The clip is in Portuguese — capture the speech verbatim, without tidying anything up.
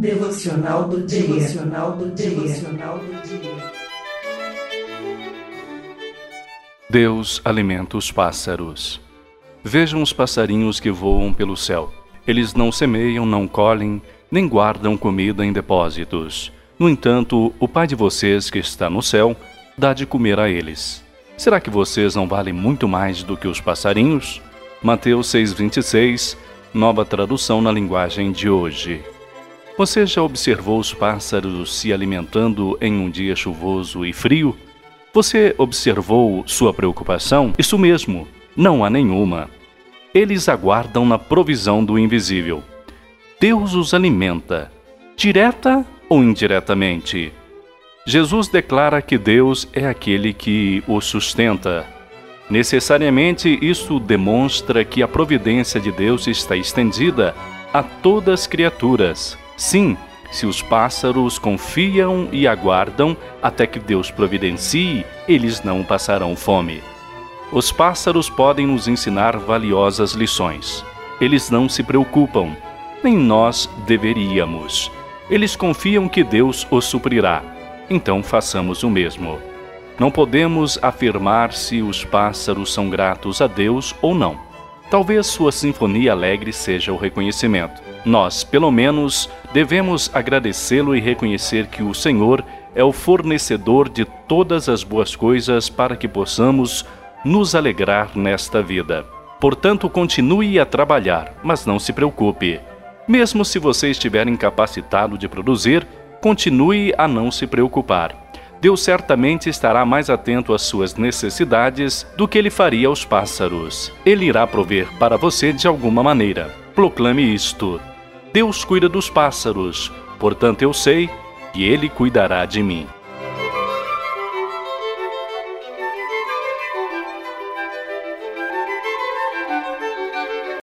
Devocional do dia. Devocional do dia. Devocional do dia. Deus alimenta os pássaros. Vejam os passarinhos que voam pelo céu. Eles não semeiam, não colhem, nem guardam comida em depósitos. No entanto, o Pai de vocês que está no céu dá de comer a eles. Será que vocês não valem muito mais do que os passarinhos? Mateus seis, vinte e seis, nova tradução na linguagem de hoje. Você já observou os pássaros se alimentando em um dia chuvoso e frio? Você observou sua preocupação? Isso mesmo, não há nenhuma. Eles aguardam na provisão do invisível. Deus os alimenta, direta ou indiretamente. Jesus declara que Deus é aquele que os sustenta. Necessariamente, isso demonstra que a providência de Deus está estendida a todas as criaturas. Sim, se os pássaros confiam e aguardam até que Deus providencie, eles não passarão fome. Os pássaros podem nos ensinar valiosas lições. Eles não se preocupam, nem nós deveríamos. Eles confiam que Deus os suprirá. Então façamos o mesmo. Não podemos afirmar se os pássaros são gratos a Deus ou não. Talvez sua sinfonia alegre seja o reconhecimento. Nós, pelo menos, devemos agradecê-lo e reconhecer que o Senhor é o fornecedor de todas as boas coisas para que possamos nos alegrar nesta vida. Portanto, continue a trabalhar, mas não se preocupe. Mesmo se você estiver incapacitado de produzir, continue a não se preocupar. Deus certamente estará mais atento às suas necessidades do que ele faria aos pássaros. Ele irá prover para você de alguma maneira. Proclame isto: Deus cuida dos pássaros, portanto eu sei que ele cuidará de mim.